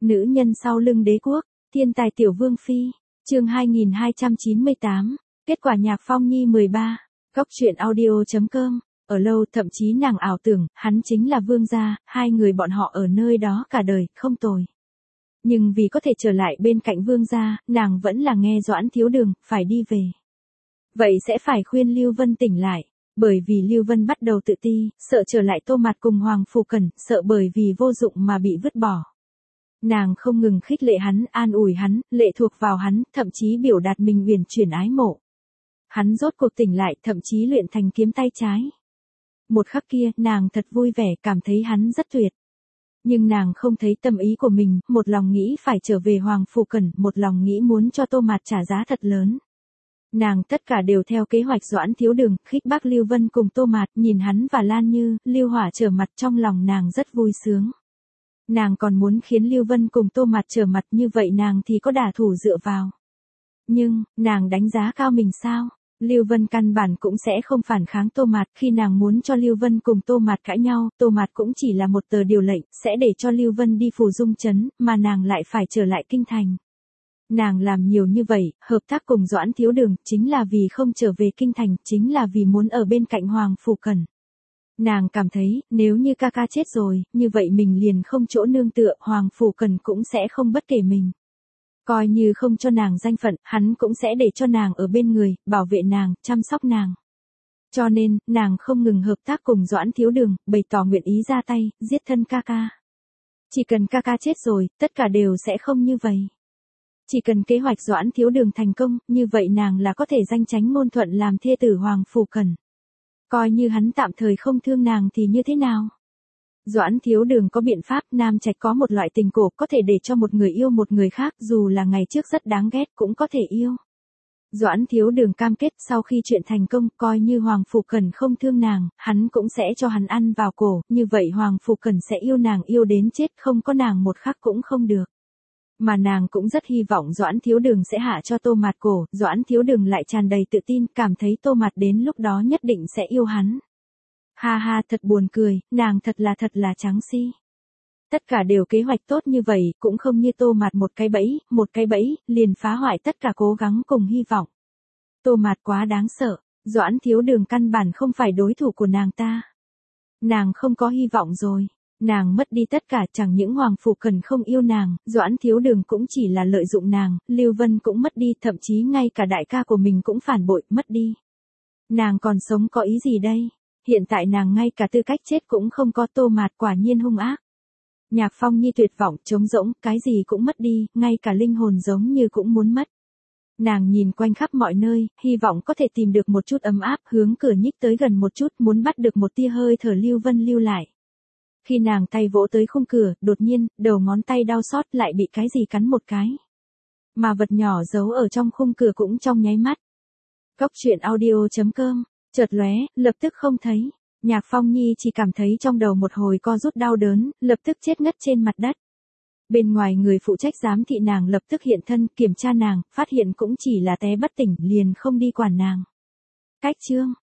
Nữ nhân sau lưng đế quốc, thiên tài tiểu vương phi, chương 2298, kết quả nhạc Phong Nhi 13, góc truyện audio.com, ở lâu thậm chí nàng ảo tưởng, hắn chính là vương gia, hai người bọn họ ở nơi đó cả đời, không tồi. Nhưng vì có thể trở lại bên cạnh vương gia, nàng vẫn là nghe Doãn Thiếu Đường, phải đi về. Vậy sẽ phải khuyên Lưu Vân tỉnh lại. Bởi vì Lưu Vân bắt đầu tự ti, sợ trở lại Tô Mạt cùng Hoàng Phủ Cẩn, sợ bởi vì vô dụng mà bị vứt bỏ. Nàng không ngừng khích lệ hắn, an ủi hắn, lệ thuộc vào hắn, thậm chí biểu đạt mình uyển chuyển ái mộ. Hắn rốt cuộc tỉnh lại, thậm chí luyện thành kiếm tay trái. Một khắc kia, nàng thật vui vẻ, cảm thấy hắn rất tuyệt. Nhưng nàng không thấy tâm ý của mình, một lòng nghĩ phải trở về Hoàng Phủ Cẩn, một lòng nghĩ muốn cho Tô Mạt trả giá thật lớn. Nàng tất cả đều theo kế hoạch Doãn Thiếu Đường, khích bác Lưu Vân cùng Tô Mạt, nhìn hắn và Lan Như, Lưu Hỏa trở mặt, trong lòng nàng rất vui sướng. Nàng còn muốn khiến Lưu Vân cùng Tô Mạt trở mặt, như vậy nàng thì có đả thủ dựa vào. Nhưng, nàng đánh giá cao mình sao? Lưu Vân căn bản cũng sẽ không phản kháng Tô Mạt, khi nàng muốn cho Lưu Vân cùng Tô Mạt cãi nhau, Tô Mạt cũng chỉ là một tờ điều lệnh, sẽ để cho Lưu Vân đi Phù Dung trấn, mà nàng lại phải trở lại kinh thành. Nàng làm nhiều như vậy, hợp tác cùng Doãn Thiếu Đường, chính là vì không trở về kinh thành, chính là vì muốn ở bên cạnh Hoàng Phủ Cẩn. Nàng cảm thấy, nếu như ca ca chết rồi, như vậy mình liền không chỗ nương tựa, Hoàng Phủ Cẩn cũng sẽ không bất kể mình. Coi như không cho nàng danh phận, hắn cũng sẽ để cho nàng ở bên người, bảo vệ nàng, chăm sóc nàng. Cho nên, nàng không ngừng hợp tác cùng Doãn Thiếu Đường, bày tỏ nguyện ý ra tay, giết thân ca ca. Chỉ cần ca ca chết rồi, tất cả đều sẽ không như vậy. Chỉ cần kế hoạch Doãn Thiếu Đường thành công, như vậy nàng là có thể danh chánh ngôn thuận làm thê tử Hoàng Phủ Cẩn. Coi như hắn tạm thời không thương nàng thì như thế nào? Doãn Thiếu Đường có biện pháp, nam trạch có một loại tình cổ có thể để cho một người yêu một người khác, dù là ngày trước rất đáng ghét cũng có thể yêu. Doãn Thiếu Đường cam kết sau khi chuyện thành công, coi như Hoàng Phủ Cẩn không thương nàng, hắn cũng sẽ cho hắn ăn vào cổ, như vậy Hoàng Phủ Cẩn sẽ yêu nàng yêu đến chết, không có nàng một khắc cũng không được. Mà nàng cũng rất hy vọng Doãn Thiếu Đường sẽ hạ cho Tô Mạt cổ, Doãn Thiếu Đường lại tràn đầy tự tin, cảm thấy Tô Mạt đến lúc đó nhất định sẽ yêu hắn. Ha ha, thật buồn cười, nàng thật là trắng si. Tất cả đều kế hoạch tốt như vậy, cũng không như Tô Mạt một cái bẫy, liền phá hoại tất cả cố gắng cùng hy vọng. Tô Mạt quá đáng sợ, Doãn Thiếu Đường căn bản không phải đối thủ của nàng ta. Nàng không có hy vọng rồi. Nàng mất đi tất cả, chẳng những Hoàng Phủ Cẩn không yêu nàng, Doãn Thiếu Đường cũng chỉ là lợi dụng nàng, Lưu Vân cũng mất đi, thậm chí ngay cả đại ca của mình cũng phản bội, mất đi. Nàng còn sống có ý gì đây? Hiện tại nàng ngay cả tư cách chết cũng không có, Tô Mạt quả nhiên hung ác. Nhạc Phong Nhi tuyệt vọng, trống rỗng, cái gì cũng mất đi, ngay cả linh hồn giống như cũng muốn mất. Nàng nhìn quanh khắp mọi nơi, hy vọng có thể tìm được một chút ấm áp, hướng cửa nhích tới gần một chút, muốn bắt được một tia hơi thở Lưu Vân lưu lại. Khi nàng tay vỗ tới khung cửa, đột nhiên, đầu ngón tay đau xót lại bị cái gì cắn một cái. Mà vật nhỏ giấu ở trong khung cửa cũng trong nháy mắt. Góc truyện audio.com, chợt lóe, lập tức không thấy. Nhạc Phong Nhi chỉ cảm thấy trong đầu một hồi co rút đau đớn, lập tức chết ngất trên mặt đất. Bên ngoài người phụ trách giám thị nàng lập tức hiện thân, kiểm tra nàng, phát hiện cũng chỉ là té bất tỉnh, liền không đi quản nàng. Cách chương